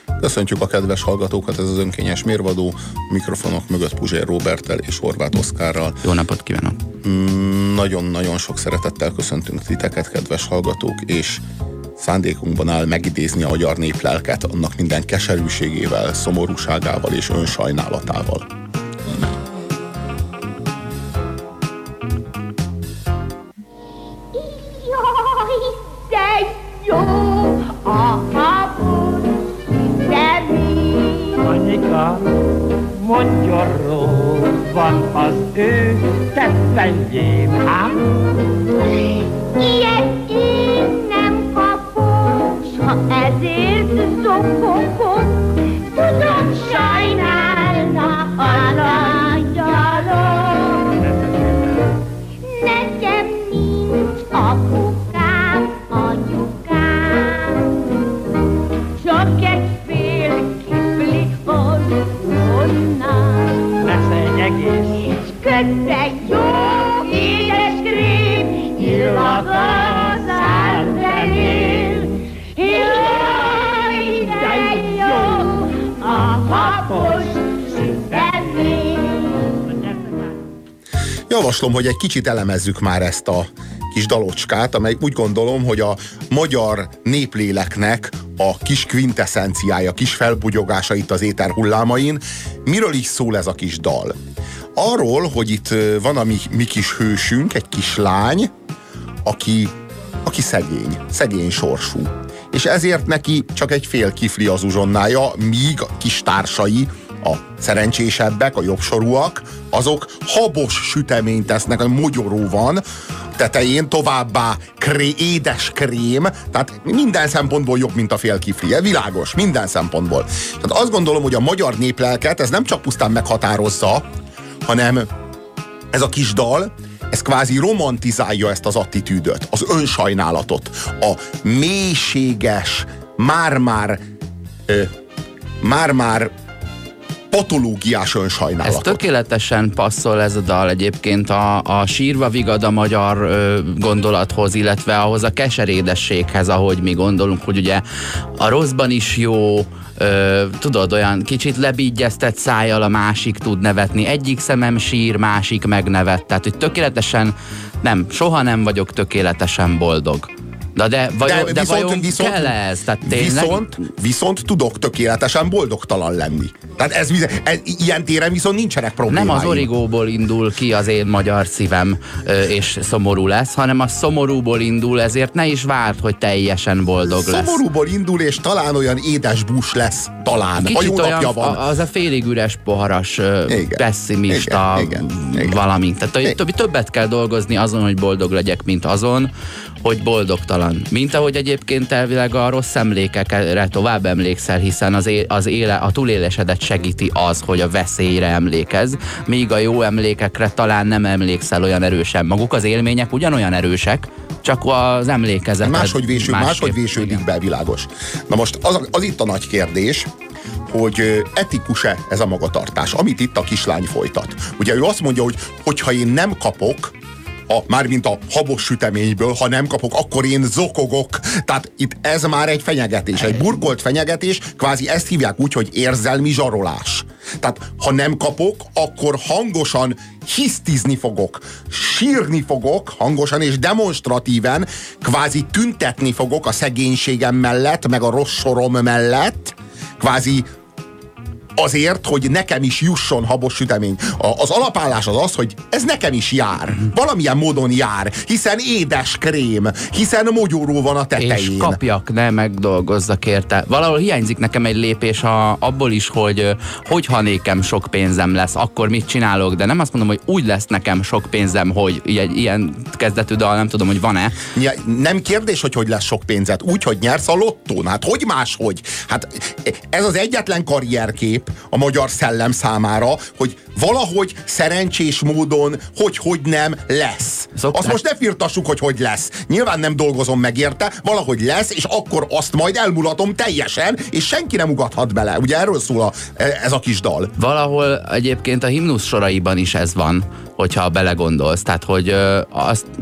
Köszöntjük a kedves hallgatókat, ez az önkényes mérvadó, mikrofonok mögött Puzsér Róberttel és Horváth Oszkárral. Jó napot kívánok! Nagyon-nagyon sok szeretettel köszöntünk titeket, kedves hallgatók, és szándékunkban áll megidézni a magyar néplelket, annak minden keserűségével, szomorúságával és önsajnálatával. Jaj, de jó a habos sütemény! Anyika, magyarról van az ő tetvendjén, ám? Ilyet én nem kapok, s ha ezért zokogok, tudom, sajnálna a nagyalom. Nekem nincs apukám, anyukám, csak egy fél kifli onnan. Lesz egy egész, És kötte jó édes krém, illata az áldrenél. Jaj, de jó a habos sütemény. Javaslom, hogy egy kicsit elemezzük már ezt a kis dalocskát, amely úgy gondolom, hogy a magyar népléleknek a kis kvinteszenciája, kis felbugyogása itt az éter hullámain. Miről is szól ez a kis dal? Arról, hogy itt van a mi kis hősünk, egy kislány, aki szegény sorsú. És ezért neki csak egy fél kifli az uzsonnája, míg a kis társai, a szerencsésebbek, a jobbsorúak, azok habos süteményt tesznek, a mogyoró van tetején, továbbá édes krém, tehát minden szempontból jobb, mint a fél kifli. Világos, minden szempontból. Tehát azt gondolom, hogy a magyar néplelket ez nem csak pusztán meghatározza, hanem ez a kis dal, ez kvázi romantizálja ezt az attitűdöt, az önsajnálatot, a mélységes, már-már patológiás önsajnálatot. Ez tökéletesen passzol ez a dal egyébként a sírva vigad a magyar gondolathoz, illetve ahhoz a keserédességhez, ahogy mi gondolunk, hogy ugye a rosszban is jó, tudod, olyan kicsit lebígyeztett szájjal a másik tud nevetni, egyik szemem sír, másik megnevet, tehát hogy tökéletesen soha nem vagyok tökéletesen boldog. De vajon kell ez? Tehát viszont tudok tökéletesen boldogtalan lenni. Tehát ilyen téren viszont nincsenek problémáim. Nem az origóból indul ki az én magyar szívem, és szomorú lesz, hanem a szomorúból indul, ezért ne is várd, hogy teljesen boldog lesz. Szomorúból indul, és talán olyan édes bús lesz, talán. Kicsit olyan, van. Az a félig üres poharas, pessimista valami. Tehát többet kell dolgozni azon, hogy boldog legyek, mint azon, hogy boldogtalan. Mint ahogy egyébként elvileg a rossz emlékekre tovább emlékszel, hiszen a túlélésedet segíti az, hogy a veszélyre emlékezz, míg a jó emlékekre talán nem emlékszel olyan erősen. Maguk az élmények ugyanolyan erősek, csak az emlékezeted máshogy vésődik be, világos. Na most az itt a nagy kérdés, hogy etikus-e ez a magatartás, amit itt a kislány folytat. Ugye ő azt mondja, hogy hogyha én nem kapok, mármint a habos süteményből, ha nem kapok, akkor én zokogok. Tehát itt ez már egy fenyegetés, egy burkolt fenyegetés, kvázi ezt hívják úgy, hogy érzelmi zsarolás. Tehát ha nem kapok, akkor hangosan hisztizni fogok, sírni fogok hangosan és demonstratíven, kvázi tüntetni fogok a szegénységem mellett, meg a rossz sorom mellett, kvázi azért, hogy nekem is jusson habos sütemény. Az alapállás az, hogy ez nekem is jár. Valamilyen módon jár, hiszen édes krém, hiszen mogyoró van a tetején. És kapjak, ne megdolgozzak érte. Valahol hiányzik nekem egy lépés abból is, hogy ha nékem sok pénzem lesz, akkor mit csinálok, de nem azt mondom, hogy úgy lesz nekem sok pénzem, hogy ilyen kezdetű dal, nem tudom, hogy van-e. Nem kérdés, hogy lesz sok pénzed. Úgy, hogy nyersz a lottón. Hát hogy máshogy? Hát ez az egyetlen karrierkép a magyar szellem számára, hogy valahogy szerencsés módon, hogy nem lesz. Azt most ne firtassuk, hogy lesz. Nyilván nem dolgozom meg érte, valahogy lesz, és akkor azt majd elmulatom teljesen, és senki nem ugathat bele. Ugye erről szól ez a kis dal. Valahol egyébként a himnusz soraiban is ez van, hogyha belegondolsz. Tehát, hogy azt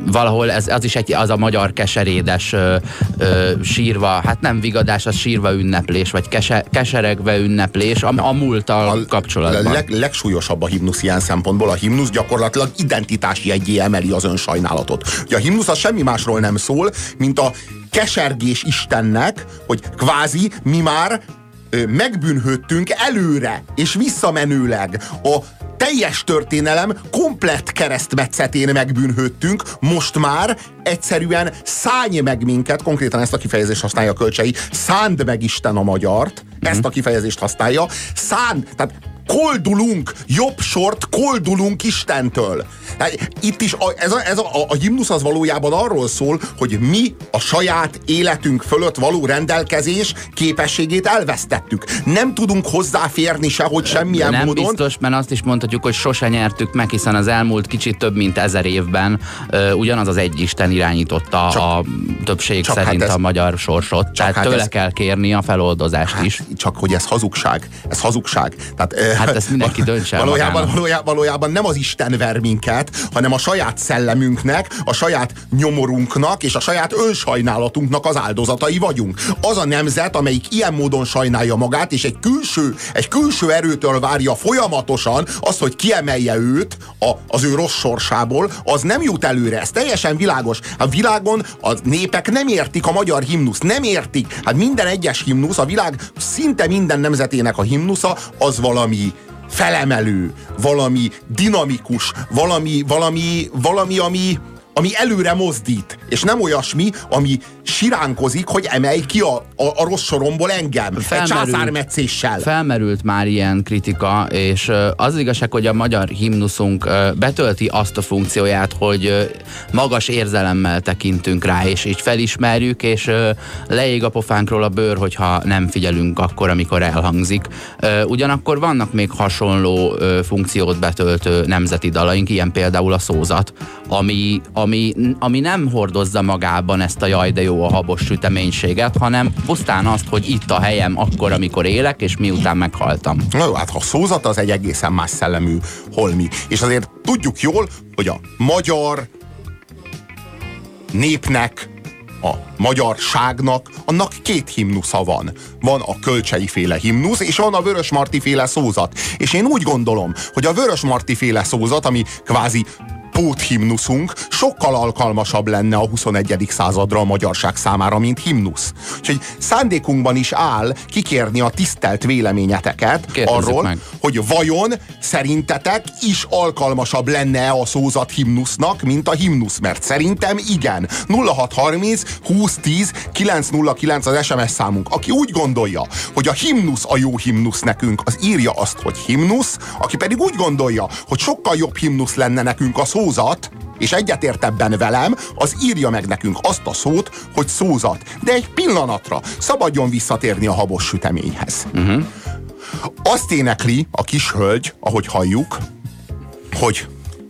valahol az is az a magyar keserédes sírva, hát nem vigadás, az sírva ünneplés, vagy keseregve ünneplés a múlttal kapcsolatban. Legsúlyosabb a himnusz ilyen szempontból. A himnusz gyakorlatilag identitási jeggyé emeli az önsajnálatot. Ugye a himnusz az semmi másról nem szól, mint a kesergés Istennek, hogy kvázi mi már megbűnhődtünk előre és visszamenőleg. A teljes történelem komplett keresztmetszetén megbűnhődtünk, most már egyszerűen szállj meg minket, konkrétan ezt a kifejezést használja a Kölcsei, szánd meg Isten a magyart, ezt a kifejezést használja, tehát koldulunk, jobb sort koldulunk Istentől. Itt is a himnusz az valójában arról szól, hogy mi a saját életünk fölött való rendelkezés képességét elvesztettük. Nem tudunk hozzáférni sehogy semmilyen nem módon. Nem biztos, mert azt is mondhatjuk, hogy sose nyertük meg, hiszen az elmúlt kicsit több mint 1000 évben ugyanaz az egy Isten irányította a többség szerint a magyar sorsot. Tehát tőle kell kérni a feloldozást is. Csak hogy ez hazugság. Ez hazugság. Tehát, hát ezt mindenki döntse valójában nem az Isten ver minket, hanem a saját szellemünknek, a saját nyomorunknak és a saját önsajnálatunknak az áldozatai vagyunk. Az a nemzet, amelyik ilyen módon sajnálja magát, és egy külső erőtől várja folyamatosan azt, hogy kiemelje őt az ő rossz sorsából, az nem jut előre. Ez teljesen világos. A világon a népek nem értik a magyar himnuszt, nem értik. Hát minden egyes himnusz, a világ szinte minden nemzetének a himnusza, az valami felemelő, valami dinamikus, valami, ami előre mozdít, és nem olyasmi, ami siránkozik, hogy emelj ki a rossz soromból engem, egy császármetszéssel. Felmerült már ilyen kritika, és az igazság, hogy a magyar himnuszunk betölti azt a funkcióját, hogy magas érzelemmel tekintünk rá, és így felismerjük, és leég a pofánkról a bőr, hogyha nem figyelünk akkor, amikor elhangzik. Ugyanakkor vannak még hasonló funkciót betöltő nemzeti dalaink, ilyen például a szózat, ami nem hordozza magában ezt a jaj de jó a habos süteménységet, hanem pusztán azt, hogy itt a helyem akkor, amikor élek, és miután meghaltam. Na jó, hát a szózat az egy egészen más szellemű holmi. És azért tudjuk jól, hogy a magyar népnek, a magyarságnak, annak két himnusza van. Van a Kölcsei féle himnusz, és van a Vörösmarty féle szózat. És én úgy gondolom, hogy a Vörösmarty féle szózat, ami kvázi póthimnuszunk, sokkal alkalmasabb lenne a 21. századra a magyarság számára, mint himnusz. Úgyhogy szándékunkban is áll kikérni a tisztelt véleményeteket arról, hogy vajon szerintetek is alkalmasabb lenne a szózat himnusznak, mint a himnusz, mert szerintem igen. 0630 2010 909 az SMS számunk. Aki úgy gondolja, hogy a himnusz a jó himnusz nekünk, az írja azt, hogy himnusz, aki pedig úgy gondolja, hogy sokkal jobb himnusz lenne nekünk a szózat, és egyetért ebben velem, az írja meg nekünk azt a szót, hogy szózat. De egy pillanatra szabadjon visszatérni a habos süteményhez. Azt énekli a kis hölgy, ahogy halljuk, hogy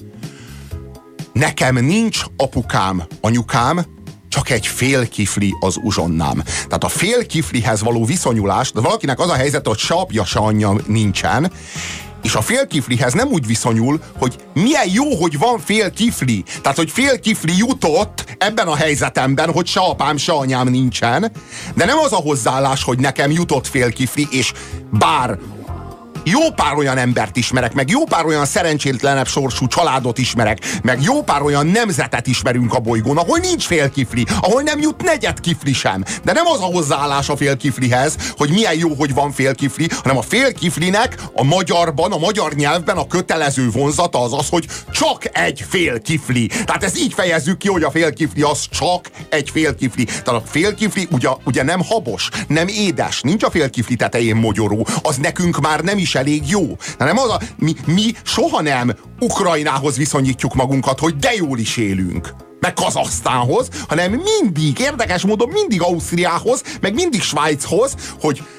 nekem nincs apukám, anyukám, csak egy fél kifli az uzsonnám. Tehát a fél kiflihez való viszonyulás, de valakinek az a helyzet, hogy se apja, se anyja nincsen, és a fél kiflihez nem úgy viszonyul, hogy milyen jó, hogy van fél kifli. Tehát, hogy fél kifli jutott ebben a helyzetemben, hogy se apám, se anyám nincsen, de nem az a hozzáállás, hogy nekem jutott fél kifli, és bár jó pár olyan embert ismerek, meg jó pár olyan szerencsétlenebb sorsú családot ismerek, meg jó pár olyan nemzetet ismerünk a bolygón, ahol nincs fél kifli, ahol nem jut negyed kifli sem. De nem az a hozzáállás a fél kiflihez, hogy milyen jó, hogy van fél kifli, hanem a fél kiflinek a magyarban, a magyar nyelvben a kötelező vonzata az az, hogy csak egy fél kifli. Tehát ezt így fejezzük ki, hogy a fél kifli az csak egy fél kifli. Tehát a fél kifli ugye nem habos, nem édes, nincs a fél kifli tetején mogyoró, az nekünk már nem is elég jó. Nem az mi soha nem Ukrajnához viszonyítjuk magunkat, hogy de jól is élünk, meg Kazahsztánhoz, hanem mindig, érdekes módon mindig Ausztriához, meg mindig Svájchoz, hogy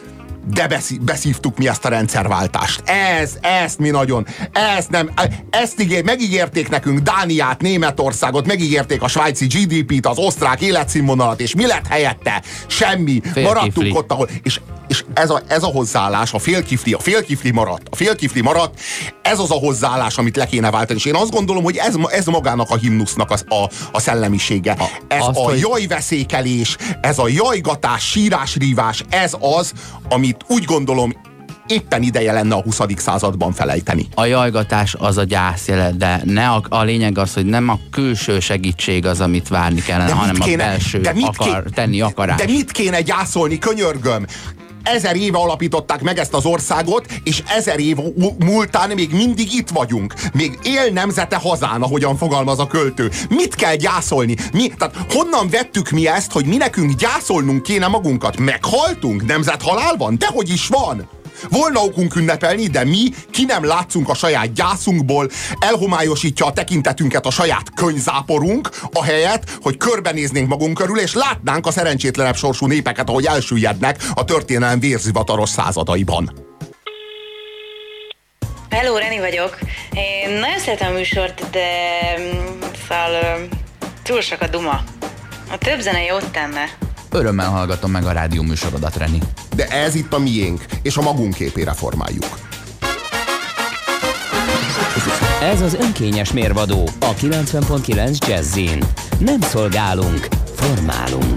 de beszívtuk mi ezt a rendszerváltást. Ezt mi nagyon, megígérték nekünk Dániát, Németországot, megígérték a svájci GDP-t, az osztrák életszínvonalat, és mi lett helyette? Semmi. Maradtunk ott, ahol... És ez a hozzáállás, a félkifli maradt, ez az a hozzáállás, amit le kéne váltani. És én azt gondolom, hogy ez magának a himnusznak a szellemisége. Jajveszékelés, ez a jajgatás, sírásrívás, ez az, amit úgy gondolom éppen ideje lenne a 20. században felejteni. A jajgatás az a gyászjelet, de a lényeg az, hogy nem a külső segítség az, amit várni kellene, hanem a belső tenni akarás. De mit kéne gyászolni, könyörgöm? 1000 éve alapították meg ezt az országot, és 1000 év múltán még mindig itt vagyunk. Még él nemzete hazán, ahogyan fogalmaz a költő. Mit kell gyászolni? Tehát honnan vettük mi ezt, hogy mi nekünk gyászolnunk kéne magunkat? Meghaltunk? Nemzethalál van? Dehogy is van! Volna okunk ünnepelni, de mi ki nem látszunk a saját gyászunkból, elhomályosítja a tekintetünket a saját könyvzáporunk, ahelyett, hogy körbenéznénk magunk körül, és látnánk a szerencsétlenebb sorsú népeket, ahogy elsüllyednek a történelem vérzivataros századaiban. Hello, Reni vagyok. Én nagyon szeretem a műsort, de szóval túl sok a duma. A több zene jót tenne. Örömmel hallgatom meg a rádió műsorodat, Reni. De ez itt a miénk, és a magunk képére formáljuk. Ez az önkényes mérvadó a 90.9 Jazzin. Nem szolgálunk, formálunk.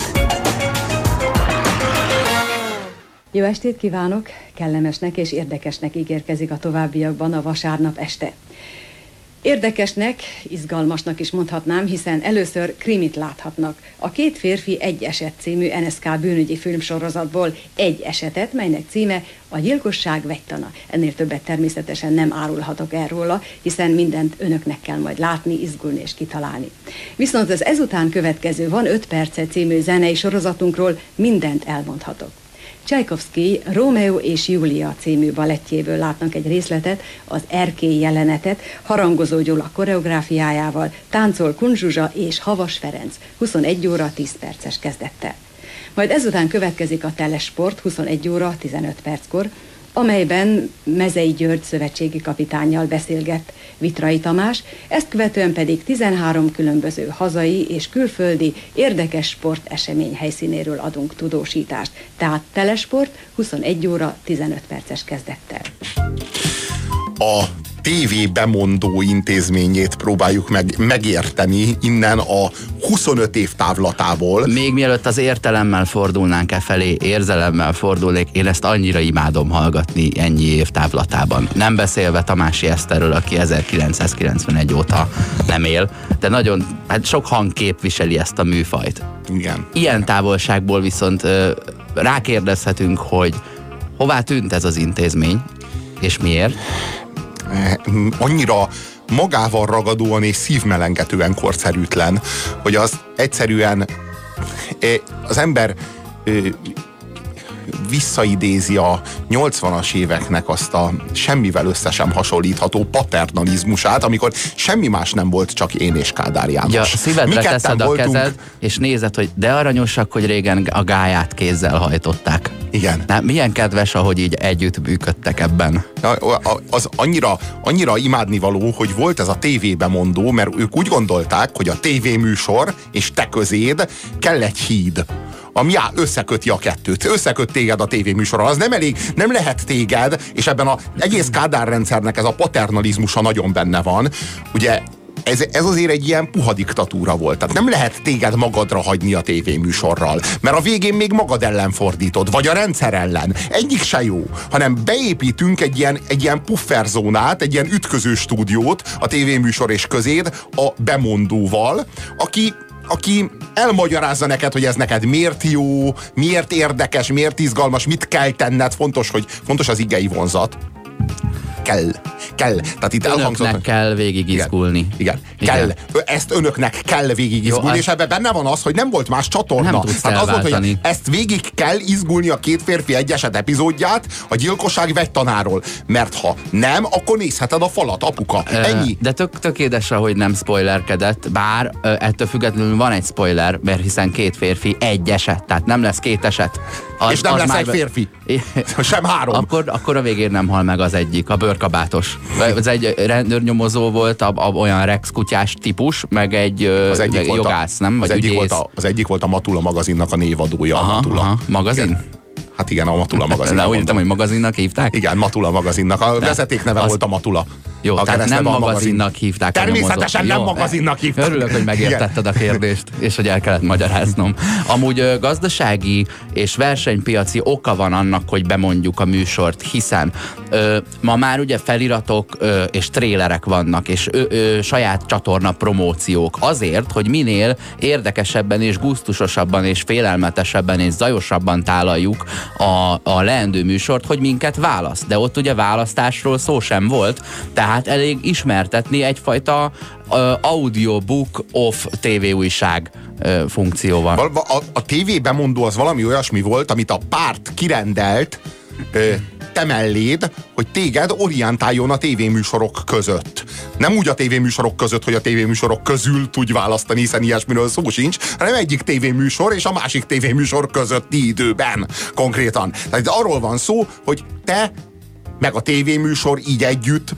Jó estét kívánok! Kellemesnek és érdekesnek ígérkezik a továbbiakban a vasárnap este. Érdekesnek, izgalmasnak is mondhatnám, hiszen először krimit láthatnak. A Két férfi egy eset című NSK bűnügyi filmsorozatból egy esetet, melynek címe A gyilkosság vegytana. Ennél többet természetesen nem árulhatok erről, hiszen mindent önöknek kell majd látni, izgulni és kitalálni. Viszont az ezután következő Van 5 perce című zenei sorozatunkról mindent elmondhatok. Csajkovszky Rómeó és Júlia című balettjéből látnak egy részletet, az erkély jelenetet, harangozó Gyula koreográfiájával, táncol Kun Zsuzsa és Havas Ferenc 21 óra 10 perces kezdettel. Majd ezután következik a Telesport 21 óra 15 perckor, amelyben Mezei György szövetségi kapitánnyal beszélget Vitrai Tamás, ezt követően pedig 13 különböző hazai és külföldi érdekes sportesemény helyszínéről adunk tudósítást. Tehát Telesport 21 óra 15 perces kezdettel. A TV bemondó intézményét próbáljuk megérteni innen a 25 év távlatából. Még mielőtt az értelemmel fordulnánk felé, érzelemmel fordulnék, én ezt annyira imádom hallgatni ennyi év távlatában. Nem beszélve Tamási Eszterről, aki 1991 óta nem él, de nagyon, sok hang képviseli ezt a műfajt. Igen. Ilyen távolságból viszont rákérdezhetünk, hogy hová tűnt ez az intézmény, és miért? Annyira magával ragadóan és szívmelengetően korszerűtlen, hogy az egyszerűen az ember visszaidézi a 80-as éveknek azt a semmivel össze sem hasonlítható paternalizmusát, amikor semmi más nem volt, csak én és Kádár János. Ja, szívedre teszed a kezed, és nézed, hogy de aranyosak, hogy régen a gályát kézzel hajtották. Igen. Na, milyen kedves, ahogy így együtt működtek ebben. Az annyira imádnivaló, hogy volt ez a tévébemondó, mert ők úgy gondolták, hogy a tévéműsor és te közéd kell egy híd, ami összeköti a kettőt, összeköt téged a tévéműsorral. Az nem elég, nem lehet téged, és ebben az egész Kádár rendszernek ez a paternalizmusa nagyon benne van. Ugye ez azért egy ilyen puha diktatúra volt. Tehát nem lehet téged magadra hagyni a tévéműsorral, mert a végén még magad ellen fordítod, vagy a rendszer ellen. Egyik se jó, hanem beépítünk egy ilyen pufferzónát, egy ilyen ütköző stúdiót a tévéműsor és közéd a bemondóval, aki elmagyarázza neked, hogy ez neked miért jó, miért érdekes, miért izgalmas, mit kell tenned, fontos az igei vonzat. kell. Tehát itt önöknek kell végigizgulni. Igen. Kell. Ezt önöknek kell végigizgulni, és ebben benne van az, hogy nem volt más csatorna. Nem tudsz hát az volt, hogy ezt végig kell izgulni a Két férfi egy eset epizódját a gyilkosság vegytanáról. Mert ha nem, akkor nézheted a falat, apuka. Ennyi. De tök édes, hogy nem spoilerkedett, bár ettől függetlenül van egy spoiler, mert hiszen két férfi egy eset, tehát nem lesz két eset. És nem lesz egy férfi. Sem három. Akkor a végén nem hal meg az egyik, a bőrkabátos. Ez egy rendőrnyomozó volt, olyan Rex kutyás típus, meg egy jogász, nem? Vagy az egyik volt a Matula magazinnak a névadója. Aha, magazin? Igen. Hát igen, a Matula magazinnak. De úgy értem, hogy magazinnak hívták? Igen, Matula magazinnak. A vezetékneve volt a Matula. Jó, tehát nem magazinnak hívták. Természetesen nem magazinnak hívták. Örülök, hogy megértetted a kérdést, és hogy el kellett magyaráznom. Amúgy gazdasági és versenypiaci oka van annak, hogy bemondjuk a műsort, hiszen ma már ugye feliratok és trélerek vannak, és saját csatorna promóciók azért, hogy minél érdekesebben és gusztusosabban és félelmetesebben és zajosabban tálaljuk a leendő műsort, hogy minket választ. De ott ugye választásról szó sem volt, tehát elég ismertetni egyfajta audiobook of tévéújság funkcióval. A tévébemondó az valami olyasmi volt, amit a párt kirendelt te melléd, hogy téged orientáljon a tévéműsorok között. Nem úgy a tévéműsorok között, hogy a tévéműsorok közül tudj választani, hiszen ilyesmiről szó sincs, hanem egyik tévéműsor és a másik tévéműsor közötti időben konkrétan. Tehát arról van szó, hogy te meg a tévéműsor így együtt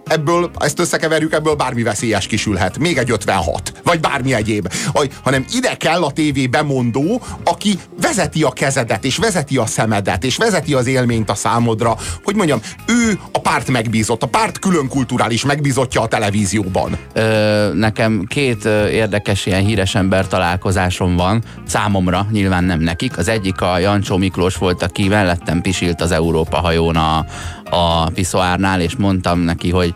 ezt összekeverjük, ebből bármi veszélyes kisülhet. Még egy 56, vagy bármi egyéb. Hanem ide kell a tévé bemondó, aki vezeti a kezedet, és vezeti a szemedet, és vezeti az élményt a számodra. Hogy mondjam, ő a párt megbízott, a párt külön kulturális megbízottja a televízióban. Nekem két érdekes ilyen híres ember találkozásom van, számomra, nyilván nem nekik. Az egyik a Jancsó Miklós volt, aki mellettem pisilt az Európa hajón a piszoárnál, és mondtam neki, hogy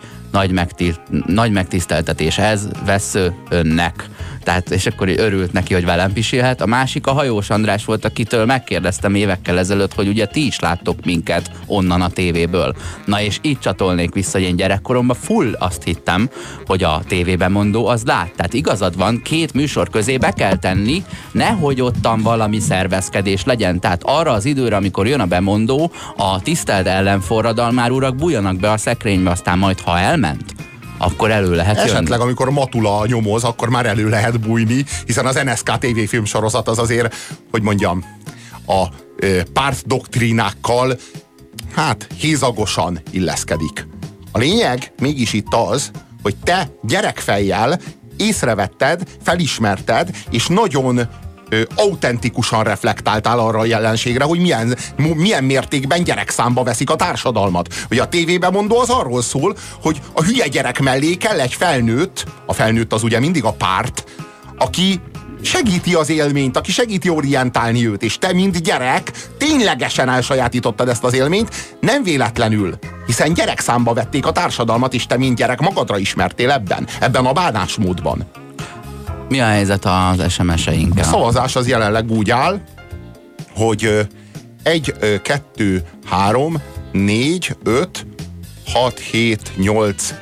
nagy megtiszteltetés ez, Vessző, önnek. Tehát, és akkor örült neki, hogy velem pisilhet. A másik a Hajós András volt, akitől megkérdeztem évekkel ezelőtt, hogy ugye ti is láttok minket onnan a tévéből. Na és így csatolnék vissza, hogy én gyerekkoromban full azt hittem, hogy a tévébemondó az lát. Tehát igazad van, két műsor közé be kell tenni, nehogy ottan valami szervezkedés legyen. Tehát arra az időre, amikor jön a bemondó, a tisztelt ellenforradalmár urak bújjanak be a szekrénybe, aztán majd ha elment, akkor elő lehet jönni. Esetleg, amikor Matula nyomoz, akkor már elő lehet bújni, hiszen az NSK TV filmsorozat az azért, hogy mondjam, a pártdoktrínákkal hézagosan illeszkedik. A lényeg mégis itt az, hogy te gyerekfejjel észrevetted, felismerted, és nagyon autentikusan reflektáltál arra a jelenségre, hogy milyen mértékben gyerekszámba veszik a társadalmat. Hogy a tévébemondó az arról szól, hogy a hülye gyerek mellé kell egy felnőtt, a felnőtt az ugye mindig a párt, aki segíti az élményt, aki segíti orientálni őt, és te, mint gyerek, ténylegesen elsajátítottad ezt az élményt, nem véletlenül, hiszen gyerekszámba vették a társadalmat, és te, mint gyerek, magadra ismertél ebben a bánásmódban. Mi a helyzet az SMS-einkkel? A szavazás az jelenleg úgy áll, hogy 1, 2, 3, 4, 5, 6, 7, 8,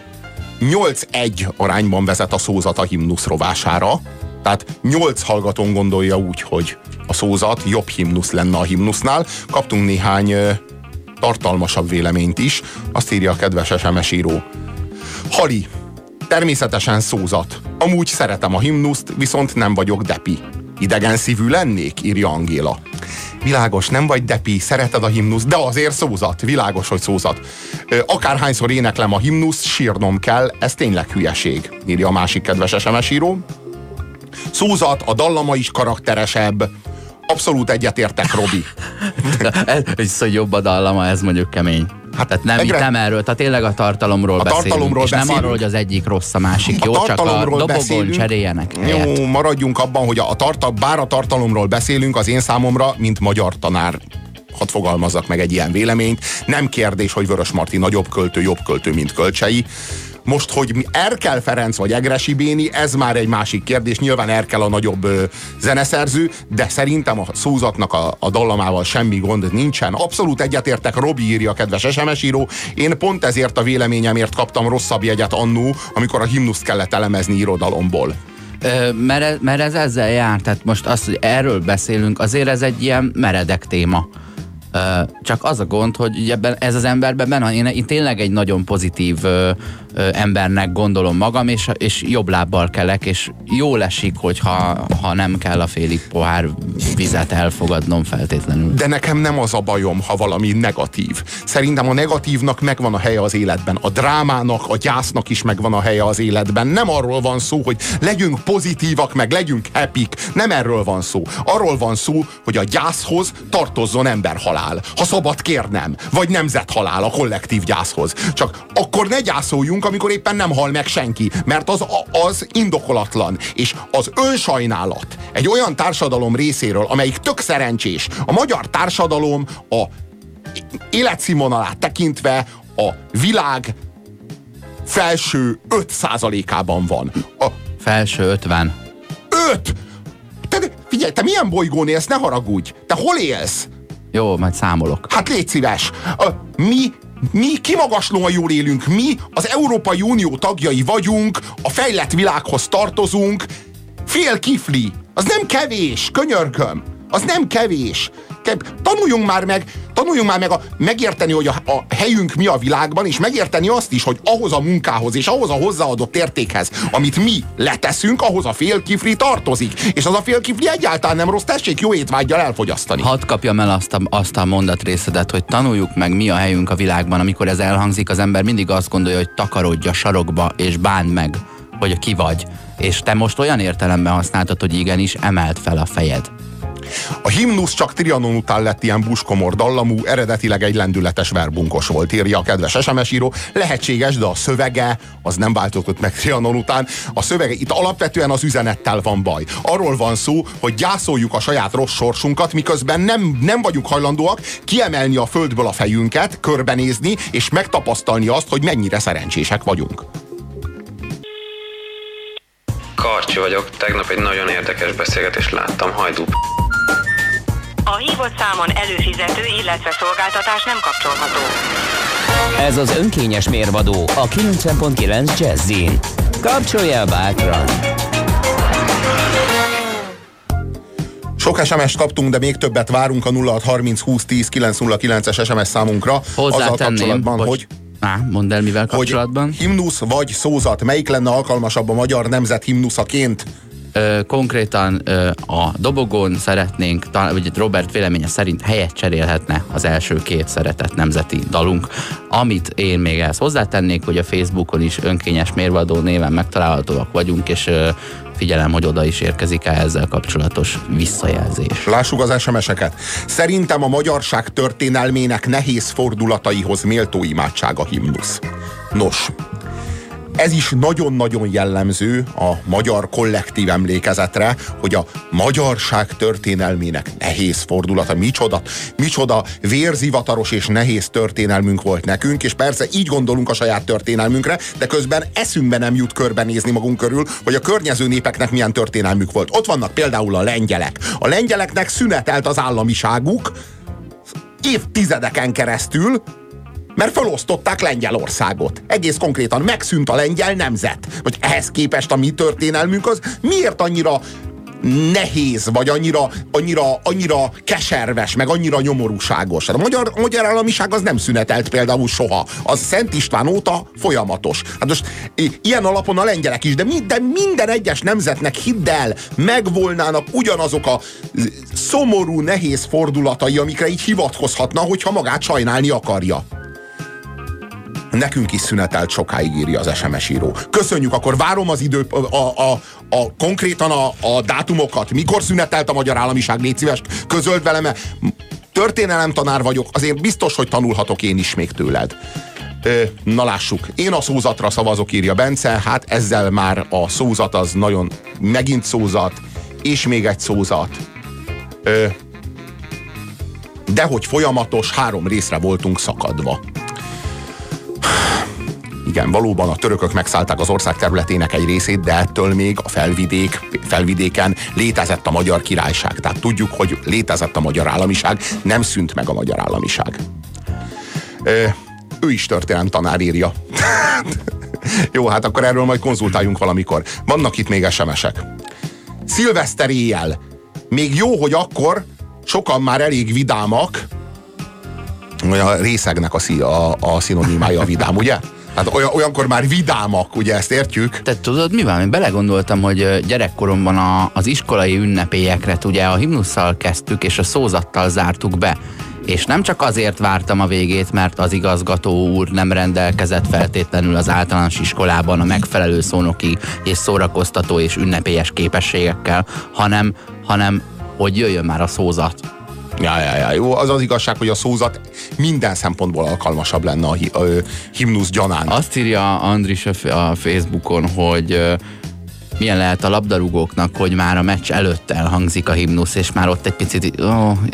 8-1 arányban vezet a szózat a himnusz rovására. Tehát 8 hallgatón gondolja úgy, hogy a szózat jobb himnusz lenne a himnusznál. Kaptunk néhány tartalmasabb véleményt is. Azt írja a kedves SMS író. Hali, természetesen szózat. Amúgy szeretem a himnuszt, viszont nem vagyok depi. Idegen szívű lennék, írja Angéla. Világos, nem vagy depi, szereted a himnuszt, de azért szózat. Világos, hogy szózat. Akárhányszor éneklem a himnuszt, sírnom kell, ez tényleg hülyeség, írja a másik kedves SMS író. Szózat, a dallama is karakteresebb. Abszolút egyetértek, Robi. Ez jobb a dallama, ez mondjuk kemény. Tehát nem erről, tehát tényleg a tartalomról beszélünk, és nem arról, hogy az egyik rossz, a másik jó, csak a dobogon cseréljenek. Jó, maradjunk abban, hogy bár a tartalomról beszélünk, az én számomra, mint magyar tanár, hadd fogalmazzak meg egy ilyen véleményt, nem kérdés, hogy Vörösmarty jobb költő, mint Kölcsey. Most, hogy Erkel Ferenc vagy Egressy Béni, ez már egy másik kérdés. Nyilván Erkel a nagyobb zeneszerző, de szerintem a szózatnak a dallamával semmi gond nincsen. Abszolút egyetértek, Robi írja, kedves SMS író. Én pont ezért a véleményemért kaptam rosszabb jegyet annó, amikor a himnuszt kellett elemezni irodalomból. Mert ez ezzel jár, tehát most azt, hogy erről beszélünk, azért ez egy ilyen meredek téma. Csak az a gond, hogy ez az emberben benne, én tényleg egy nagyon pozitív embernek gondolom magam, és jobb lábbal kelek, és jól esik, hogyha nem kell a félig pohár vizet elfogadnom feltétlenül. De nekem nem az a bajom, ha valami negatív. Szerintem a negatívnak megvan a helye az életben. A drámának, a gyásznak is megvan a helye az életben. Nem arról van szó, hogy legyünk pozitívak, meg legyünk happyk. Nem erről van szó. Arról van szó, hogy a gyászhoz tartozzon emberhalál. Ha szabad kérnem. Vagy nemzethalál a kollektív gyászhoz. Csak akkor ne gyászoljunk, amikor éppen nem hal meg senki, mert az indokolatlan. És az önsajnálat egy olyan társadalom részéről, amelyik tök szerencsés. A magyar társadalom a életszínvonalát tekintve a világ felső 5%-ában van. Felső 50. 5! Figyelj, te milyen bolygón élsz? Ne haragudj! Te hol élsz? Jó, majd számolok. Hát légy szíves! Mi kimagaslóan jól élünk, mi az Európai Unió tagjai vagyunk, a fejlett világhoz tartozunk, fél kifli, az nem kevés, könyörgöm, az nem kevés. Tanuljunk már meg megérteni, hogy a helyünk mi a világban, és megérteni azt is, hogy ahhoz a munkához és ahhoz a hozzáadott értékhez, amit mi leteszünk, ahhoz a fél kifli tartozik. És az a fél kifli egyáltalán nem rossz, tessék jó étvággyal elfogyasztani. Hadd kapjam el azt a mondatrészedet, hogy tanuljuk meg, mi a helyünk a világban. Amikor ez elhangzik, az ember mindig azt gondolja, hogy takarodj a sarokba, és bánd meg, hogy ki vagy. És te most olyan értelemben használtad, hogy igenis emeld fel a fejed. A himnusz csak Trianon után lett ilyen buskomor dallamú, eredetileg egy lendületes verbunkos volt, írja a kedves SMS író. Lehetséges, de a szövege az nem változott meg Trianon után. A szövege, itt alapvetően az üzenettel van baj. Arról van szó, hogy gyászoljuk a saját rossz sorsunkat, miközben nem vagyunk hajlandóak kiemelni a földből a fejünket, körbenézni, és megtapasztalni azt, hogy mennyire szerencsések vagyunk. Karcsi vagyok, tegnap egy nagyon érdekes beszélgetést láttam, hajdú. A hívott számon előfizető, illetve szolgáltatás nem kapcsolható. Ez az önkényes mérvadó a 90.9 Jazzin. Kapcsolj el bátran! Sok SMS-t kaptunk, de még többet várunk a 0630 20 10 909-es SMS számunkra. Azzal kapcsolatban, hogy... Mondd el, mivel kapcsolatban? Hogy himnusz vagy szózat, melyik lenne alkalmasabb a magyar nemzet himnuszaként? Konkrétan a dobogón szeretnénk, vagy Robert véleménye szerint helyet cserélhetne az első két szeretett nemzeti dalunk. Amit én még ehhez hozzátennék, hogy a Facebookon is önkényes mérvadó néven megtalálhatóak vagyunk, és figyelem, hogy oda is érkezik el ezzel kapcsolatos visszajelzés. Lássuk az SMS-eket. Szerintem a magyarság történelmének nehéz fordulataihoz méltó imádság a himnusz. Nos, ez is nagyon-nagyon jellemző a magyar kollektív emlékezetre, hogy a magyarság történelmének nehéz fordulata. Micsoda vérzivataros és nehéz történelmünk volt nekünk, és persze így gondolunk a saját történelmünkre, de közben eszünkbe nem jut körbenézni magunk körül, hogy a környező népeknek milyen történelmük volt. Ott vannak például a lengyelek. A lengyeleknek szünetelt az államiságuk évtizedeken keresztül, mert felosztották Lengyelországot. Egész konkrétan megszűnt a lengyel nemzet. Vagy ehhez képest a mi történelmünk az miért annyira nehéz, vagy annyira keserves, meg annyira nyomorúságos. A magyar államiság az nem szünetelt például soha. Az Szent István óta folyamatos. Hát most ilyen alapon a lengyelek is, de minden egyes nemzetnek, hidd el, megvolnának ugyanazok a szomorú, nehéz fordulatai, amikre így hivatkozhatna, hogyha magát sajnálni akarja. Nekünk is szünetelt sokáig, írja az SMS író. Köszönjük, akkor várom az konkrétan a dátumokat. Mikor szünetelt a magyar államiság, légy szíves, közöld velem, történelemtanár vagyok, azért biztos, hogy tanulhatok én is még tőled. Na lássuk, én a szózatra szavazok, írja Bence, hát ezzel már a szózat az nagyon, megint szózat, és még egy szózat. De hogy folyamatos, 3 részre voltunk szakadva. Igen, valóban a törökök megszállták az ország területének egy részét, de ettől még a felvidéken létezett a Magyar Királyság. Tehát tudjuk, hogy létezett a magyar államiság, nem szűnt meg a magyar államiság. Ő is történelemtanár írja. Jó, hát akkor erről majd konzultáljunk valamikor. Vannak itt még SMS-ek. Szilveszter éjjel. Még jó, hogy akkor sokan már elég vidámak. A részegnek a szinonimája a vidám, ugye? Hát olyankor már vidámak, ugye, ezt értjük? Te tudod, mi van? Én belegondoltam, hogy gyerekkoromban az iskolai ünnepélyekre ugye a himnusszal kezdtük, és a szózattal zártuk be. És nem csak azért vártam a végét, mert az igazgató úr nem rendelkezett feltétlenül az általános iskolában a megfelelő szónoki és szórakoztató és ünnepélyes képességekkel, hanem hogy jöjjön már a szózat. Ja. Jó, az az igazság, hogy a szózat minden szempontból alkalmasabb lenne a himnusz gyanán. Azt írja Andris a Facebookon, hogy milyen lehet a labdarúgóknak, hogy már a meccs előtt elhangzik a himnusz, és már ott egy picit,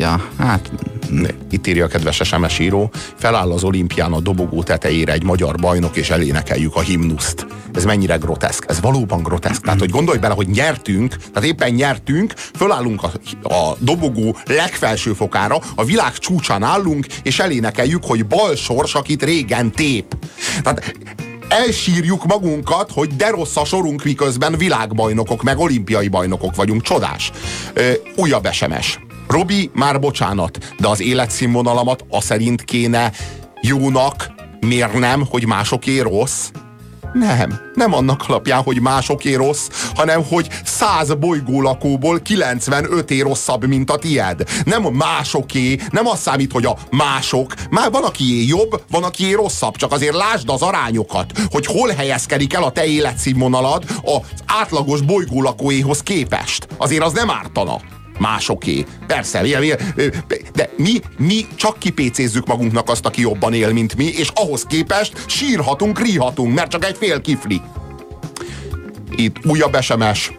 Itt írja a kedves SMS író, feláll az olimpián a dobogó tetejére egy magyar bajnok, és elénekeljük a himnuszt. Ez mennyire groteszk? Ez valóban groteszk. Tehát, hogy gondolj bele, hogy nyertünk, tehát éppen nyertünk, fölállunk a dobogó legfelső fokára, a világ csúcsán állunk, és elénekeljük, hogy bal sors, akit régen tép. Tehát elsírjuk magunkat, hogy de rossz a sorunk, miközben világbajnokok, meg olimpiai bajnokok vagyunk. Csodás. Újabb SMS. Robi, már bocsánat, de az életszínvonalamat aszerint kéne jónak mérnem, hogy másoké rossz? Nem annak alapján, hogy másoké rossz, hanem hogy 100 bolygólakóból 95 rosszabb, mint a tied. Nem másoké, nem az számít, hogy a mások, már van akié jobb, van akié rosszabb, csak azért lásd az arányokat, hogy hol helyezkedik el a te életszínvonalad az átlagos bolygólakóéhoz képest. Azért az nem ártana. Másoké. Persze, de mi csak kipécézzük magunknak azt, aki jobban él, mint mi, és ahhoz képest sírhatunk, ríhatunk, mert csak egy fél kifli. Itt újabb SMS.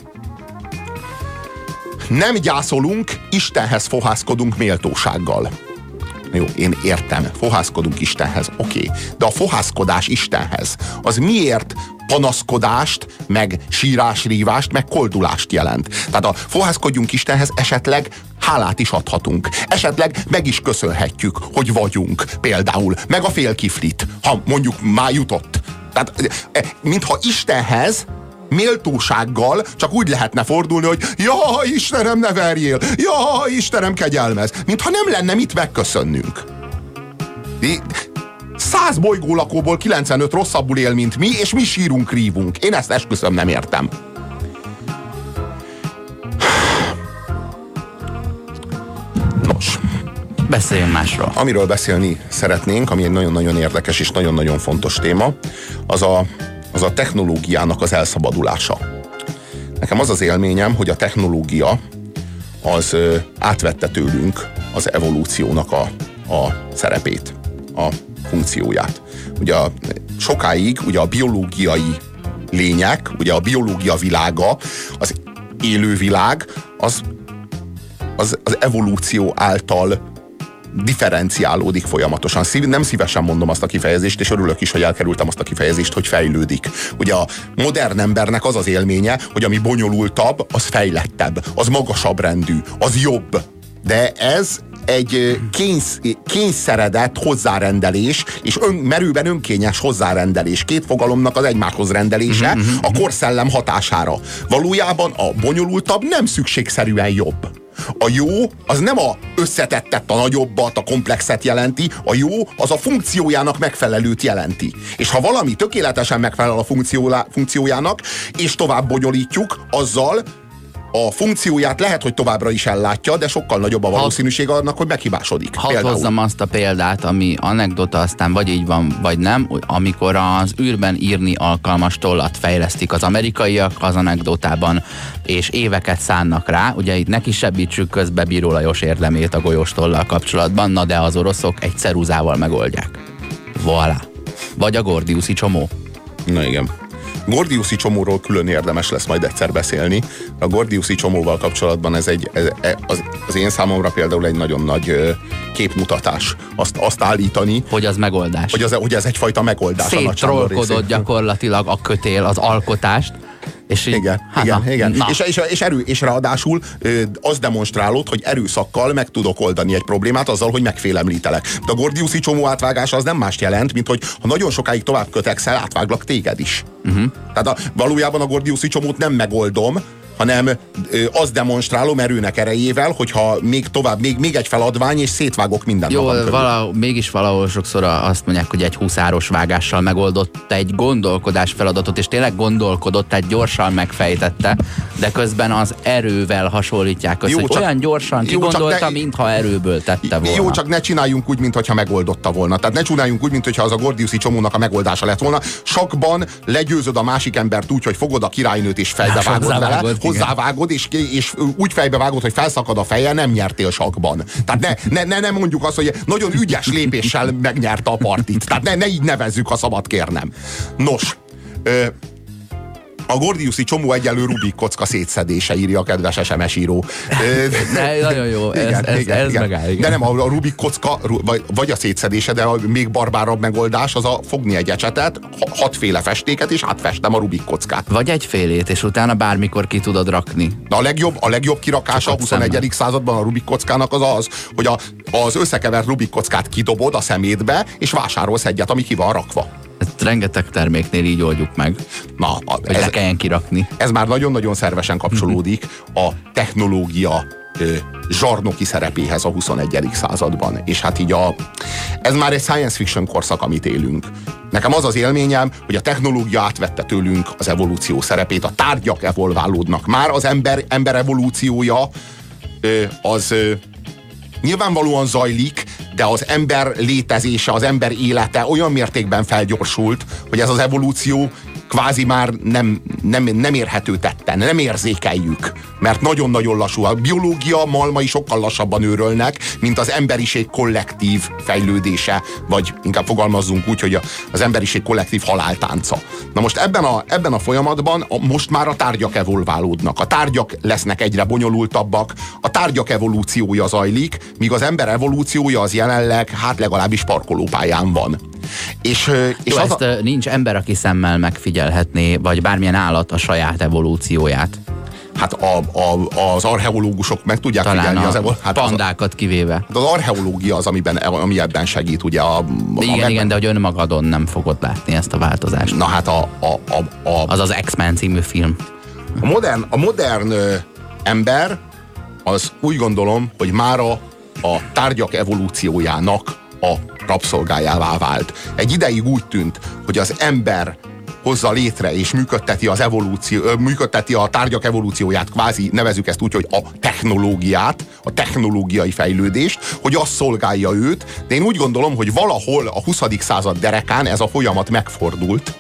Nem gyászolunk, Istenhez fohászkodunk méltósággal. Jó, én értem, fohászkodunk Istenhez, oké. De a fohászkodás Istenhez, az miért panaszkodást, meg sírásrívást, meg koldulást jelent? Tehát a fohászkodjunk Istenhez esetleg hálát is adhatunk. Esetleg meg is köszönhetjük, hogy vagyunk, például, meg a fél kiflit, ha mondjuk már jutott. Tehát, mintha Istenhez méltósággal csak úgy lehetne fordulni, hogy ja, Istenem, ne verjél! Ja, Istenem, kegyelmez! Mintha nem lenne mit megköszönnünk. 100 bolygólakóból 95 rosszabbul él, mint mi, és mi sírunk, rívunk. Én ezt esküszöm nem értem. Nos. Beszéljünk másról. Amiről beszélni szeretnénk, ami egy nagyon-nagyon érdekes és nagyon-nagyon fontos téma, az a technológiának az elszabadulása. Nekem az az élményem, hogy a technológia az átvette tőlünk az evolúciónak a szerepét, a funkcióját. Ugye sokáig ugye a biológiai lények, ugye a biológia világa, az élővilág, az evolúció által differenciálódik folyamatosan. Nem szívesen mondom azt a kifejezést, és örülök is, hogy elkerültem azt a kifejezést, hogy fejlődik. Ugye a modern embernek az az élménye, hogy ami bonyolultabb, az fejlettebb, az magasabb rendű, az jobb. De ez egy kényszeredett hozzárendelés, és merőben önkényes hozzárendelés. Két fogalomnak az egymáshoz rendelése a korszellem hatására. Valójában a bonyolultabb nem szükségszerűen jobb. A jó az nem a összetettet, a nagyobbat, a komplexet jelenti, a jó az a funkciójának megfelelőt jelenti. És ha valami tökéletesen megfelel a funkciójának, és tovább bonyolítjuk, azzal a funkcióját lehet, hogy továbbra is ellátja, de sokkal nagyobb a valószínűség annak, hogy meghibásodik. Hadd hozzam azt a példát, ami anekdota, aztán vagy így van, vagy nem, amikor az űrben írni alkalmas tollat fejlesztik az amerikaiak az anekdotában, és éveket szánnak rá, ugye itt neki sebbítsük közbe Bíró Lajos érdemét a golyós tollal kapcsolatban, na de az oroszok egy ceruzával megoldják. Voilà. Vagy a gordiuszi csomó. Na igen. Gordiuszi csomóról külön érdemes lesz majd egyszer beszélni. A Gordiuszi csomóval kapcsolatban ez az én számomra például egy nagyon nagy képmutatás. Azt állítani, hogy az megoldás. Hogy ez egyfajta megoldás. Széttrollkodott gyakorlatilag a kötél, az alkotást. És így, igen. És ráadásul azt demonstrálod, hogy erőszakkal meg tudok oldani egy problémát azzal, hogy megfélemlítelek. De a Gordiuszi csomó átvágása az nem mást jelent, mint hogy ha nagyon sokáig tovább kötekszel, átváglak téged is. Tehát valójában a Gordiuszi csomót nem megoldom, hanem azt demonstrálom erőnek erejével, hogyha még egy feladvány, és szétvágok minden magam körül. Mégis valahol sokszor azt mondják, hogy egy huszáros vágással megoldott egy gondolkodás feladatot, és tényleg gondolkodott, tehát gyorsan megfejtette, de közben az erővel hasonlítják azt, hogy olyan gyorsan kigondolta, mintha erőből tette volna. Jó, csak ne csináljunk úgy, mintha megoldotta volna. Tehát ne csináljunk úgy, mintha az a Gordiuszi csomónak a megoldása lett volna. Sakban legyőzöd a másik embert úgy, hogy fogod a királynőt és fejbevágod vele, hozzávágod, és úgy fejbevágod, hogy felszakad a feje, nem nyertél sakban. Tehát ne mondjuk azt, hogy nagyon ügyes lépéssel megnyerte a partit. Tehát ne így nevezzük, ha szabad kérnem. Nos, a Gordiuszi csomó egyenlő Rubik kocka szétszedése, írja a kedves SMS író. Nagyon jó, ez megáll. De nem, a Rubik kocka, vagy a szétszedése, de a még barbárabb megoldás az a fogni egy ecsetet, 6 féle festéket, és átfestem a Rubik kockát. Vagy egy félét, és utána bármikor ki tudod rakni. De a legjobb kirakása a 21. században a Rubik kockának az, hogy az összekevert Rubik kockát kidobod a szemétbe, és vásárolsz egyet, ami ki van rakva. Ezt rengeteg terméknél így oldjuk meg, hogy ne kelljen kirakni. Ez már nagyon-nagyon szervesen kapcsolódik a technológia zsarnoki szerepéhez a 21. században. És hát így ez már egy science fiction korszak, amit élünk. Nekem az az élményem, hogy a technológia átvette tőlünk az evolúció szerepét, a tárgyak evolválódnak. Már az ember evolúciója az nyilvánvalóan zajlik, de az ember létezése, az ember élete olyan mértékben felgyorsult, hogy ez az evolúció kvázi már nem érhető tetten, nem érzékeljük, mert nagyon-nagyon lassú. A biológia malmai sokkal lassabban őrölnek, mint az emberiség kollektív fejlődése, vagy inkább fogalmazzunk úgy, hogy az emberiség kollektív haláltánca. Na most ebben a folyamatban most már a tárgyak evolválódnak. A tárgyak lesznek egyre bonyolultabbak, a tárgyak evolúciója zajlik, míg az ember evolúciója az jelenleg legalábbis parkolópályán van. És nincs ember, aki szemmel megfigyelhetné, vagy bármilyen állat a saját evolúcióját. Hát az archeológusok meg tudják talán figyelni az evolúciót. Pandákat kivéve. Az archeológia az, ami ebben segít, ugye. Igen, de hogy önmagadon nem fogod látni ezt a változást. Na hát az X-Men című film. A modern ember az úgy gondolom, hogy mára a tárgyak evolúciójának a rabszolgájává vált. Egy ideig úgy tűnt, hogy az ember hozza létre és működteti a tárgyak evolúcióját, kvázi nevezzük ezt úgy, hogy a technológiát, a technológiai fejlődést, hogy az szolgálja őt, de én úgy gondolom, hogy valahol a 20. század derekán ez a folyamat megfordult,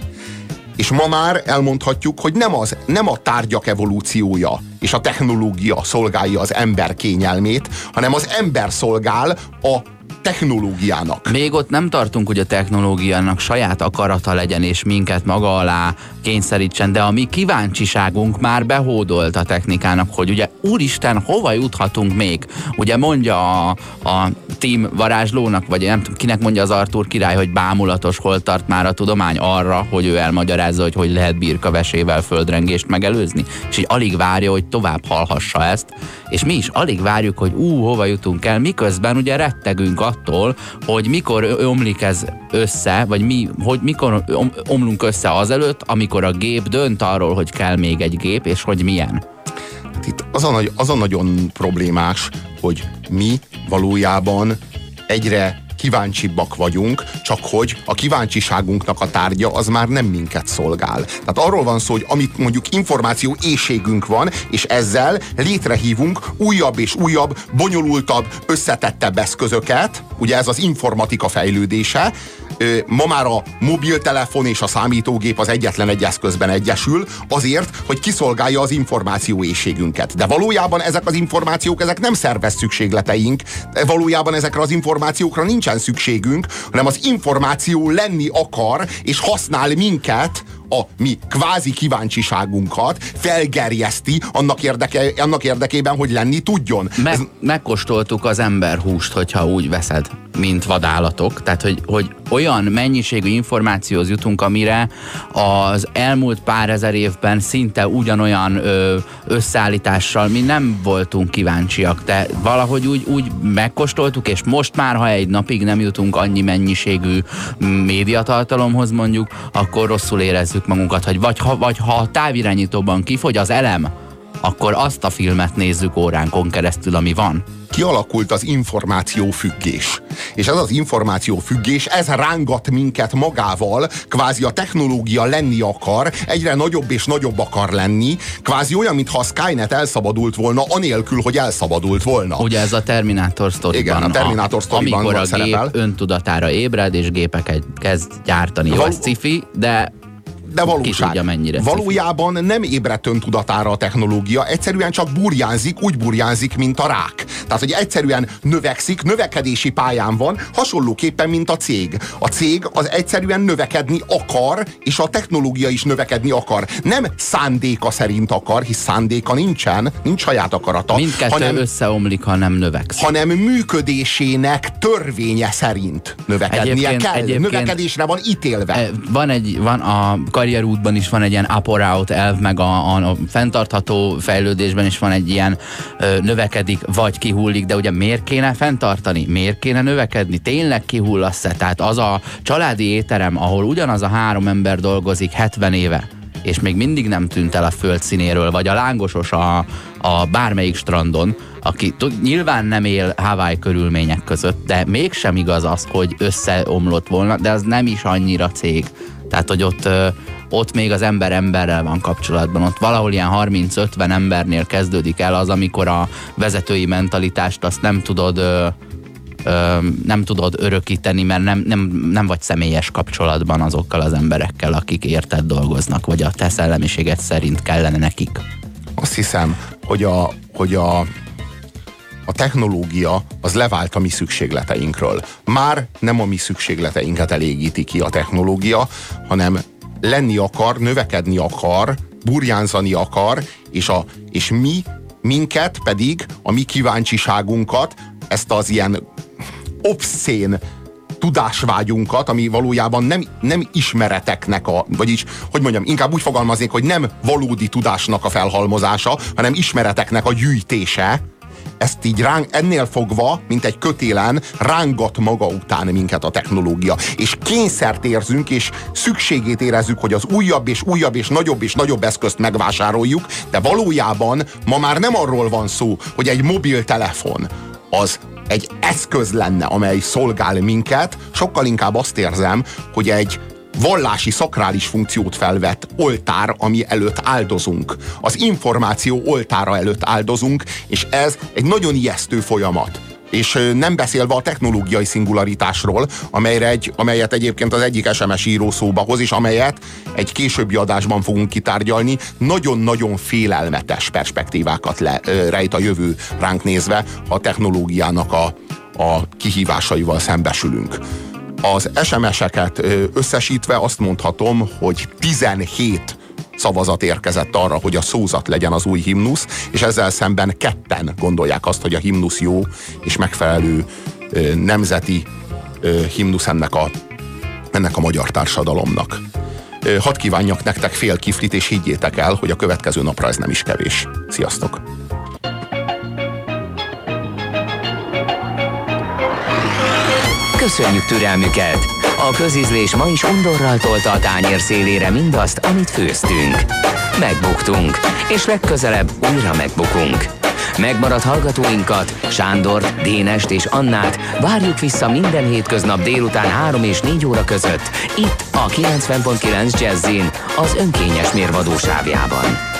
és ma már elmondhatjuk, hogy nem a tárgyak evolúciója és a technológia szolgálja az ember kényelmét, hanem az ember szolgál a technológiának. Még ott nem tartunk, hogy a technológiának saját akarata legyen, és minket maga alá kényszerítsen, de a mi kíváncsiságunk már behódolt a technikának, hogy ugye úristen, hova juthatunk még? Ugye mondja a Tim varázslónak, vagy nem tudom, kinek mondja az Artúr király, hogy bámulatos, hol tart már a tudomány arra, hogy ő elmagyarázza, hogy lehet birkavesével földrengést megelőzni, és így alig várja, hogy tovább hallhassa ezt, és mi is alig várjuk, hogy hova jutunk el, miközben ugye rettegünk attól, hogy mikor omlik ez össze, vagy hogy mikor omlunk össze azelőtt, amikor a gép dönt arról, hogy kell még egy gép, és hogy milyen. Itt az a nagyon problémás, hogy mi valójában egyre kíváncsibbak vagyunk, csak hogy a kíváncsiságunknak a tárgya az már nem minket szolgál. Tehát arról van szó, hogy amit mondjuk információ éhségünk van, és ezzel létrehívunk újabb és újabb, bonyolultabb, összetettebb eszközöket, ugye ez az informatika fejlődése. Ma már a mobiltelefon és a számítógép az egyetlen egy eszközben egyesül, azért, hogy kiszolgálja az információ éhségünket. De valójában ezek az információk, ezek nem szerves szükségleteink, valójában ezekre az információkra nincsen szükségünk, hanem az információ lenni akar, és használ minket a mi kvázi kíváncsiságunkat felgerjeszti annak érdekében, hogy lenni tudjon. Megkóstoltuk az emberhúst, hogyha úgy veszed, mint vadállatok. Tehát, hogy olyan mennyiségű információhoz jutunk, amire az elmúlt pár ezer évben szinte ugyanolyan összeállítással mi nem voltunk kíváncsiak, de valahogy úgy megkóstoltuk, és most már, ha egy napig nem jutunk annyi mennyiségű médiatartalomhoz mondjuk, akkor rosszul érezzük magunkat, vagy ha a távirányítóban kifogy az elem, akkor azt a filmet nézzük óránkon keresztül, ami van. Kialakult az információfüggés. És ez az információfüggés, ez rángat minket magával, kvázi a technológia lenni akar, egyre nagyobb és nagyobb akar lenni, kvázi olyan, mintha a Skynet elszabadult volna, anélkül, hogy elszabadult volna. Ugye ez a Terminátor sztoriban. Igen, a Terminátor sztoriban amikor a szerepel. gép öntudatára ébred, és gépeket kezd gyártani. Jó, az sci-fi, de valóság. Valójában nem ébredt öntudatára a technológia, egyszerűen csak burjánzik, úgy burjánzik, mint a rák. Tehát, hogy egyszerűen növekszik, növekedési pályán van, hasonlóképpen, mint a cég. A cég az egyszerűen növekedni akar, és a technológia is növekedni akar. Nem szándéka szerint akar, hisz szándéka nincsen, nincs saját akarata. Mindkettő összeomlik, ha nem növekszik. Hanem működésének törvénye szerint növekednie kell. Növekedésre van ítélve. Van a karrierútban is van egy ilyen up-or-out elv, meg a fenntartható fejlődésben is van egy ilyen növekedik, vagy kihullik, de ugye miért kéne fenntartani? Miért kéne növekedni? Tényleg kihullasz-e? Tehát az a családi étterem, ahol ugyanaz a 3 ember dolgozik 70 éve, és még mindig nem tűnt el a föld színéről, vagy a lángosos a bármelyik strandon, aki nyilván nem él Hawaii körülmények között, de mégsem igaz az, hogy összeomlott volna, de az nem is annyira cég. Tehát, hogy ott még az ember emberrel van kapcsolatban. Ott valahol ilyen 30-50 embernél kezdődik el az, amikor a vezetői mentalitást azt nem tudod örökíteni, mert nem vagy személyes kapcsolatban azokkal az emberekkel, akik érted dolgoznak, vagy a te szellemiséget szerint kellene nekik. Azt hiszem, hogy a technológia az levált a mi szükségleteinkről. Már nem a mi szükségleteinket elégíti ki a technológia, hanem lenni akar, növekedni akar, burjánzani akar, és minket pedig, a mi kíváncsiságunkat, ezt az ilyen obszén tudásvágyunkat, ami valójában nem ismereteknek vagyis, hogy mondjam, inkább úgy fogalmaznék, hogy nem valódi tudásnak a felhalmozása, hanem ismereteknek a gyűjtése, ezt így ennél fogva, mint egy kötélen, rángat maga után minket a technológia. És kényszert érzünk, és szükségét érezzük, hogy az újabb és újabb és nagyobb eszközt megvásároljuk, de valójában ma már nem arról van szó, hogy egy mobiltelefon az egy eszköz lenne, amely szolgál minket, sokkal inkább azt érzem, hogy egy vallási, szakrális funkciót felvett oltár, ami előtt áldozunk. Az információ oltára előtt áldozunk, és ez egy nagyon ijesztő folyamat. És nem beszélve a technológiai szingularitásról, amelyet egyébként az egyik SMS író szóba hoz, és amelyet egy későbbi adásban fogunk kitárgyalni, nagyon-nagyon félelmetes perspektívákat rejt a jövő ránk nézve, ha a technológiának a kihívásaival szembesülünk. Az SMS-eket összesítve azt mondhatom, hogy 17 szavazat érkezett arra, hogy a szózat legyen az új himnusz, és ezzel szemben 2 gondolják azt, hogy a himnusz jó és megfelelő nemzeti himnusz ennek a magyar társadalomnak. Hadd kívánjak nektek fél kiflit, és higgyétek el, hogy a következő napra ez nem is kevés. Sziasztok! Köszönjük türelmüket! A közízlés ma is undorral tolta a tányér szélére mindazt, amit főztünk. Megbuktunk, és legközelebb újra megbukunk. Megmaradt hallgatóinkat, Sándort, Dénest és Annát várjuk vissza minden hétköznap délután 3 és 4 óra között, itt a 90.9 Jazzin, az önkényes mérvadó sávjában.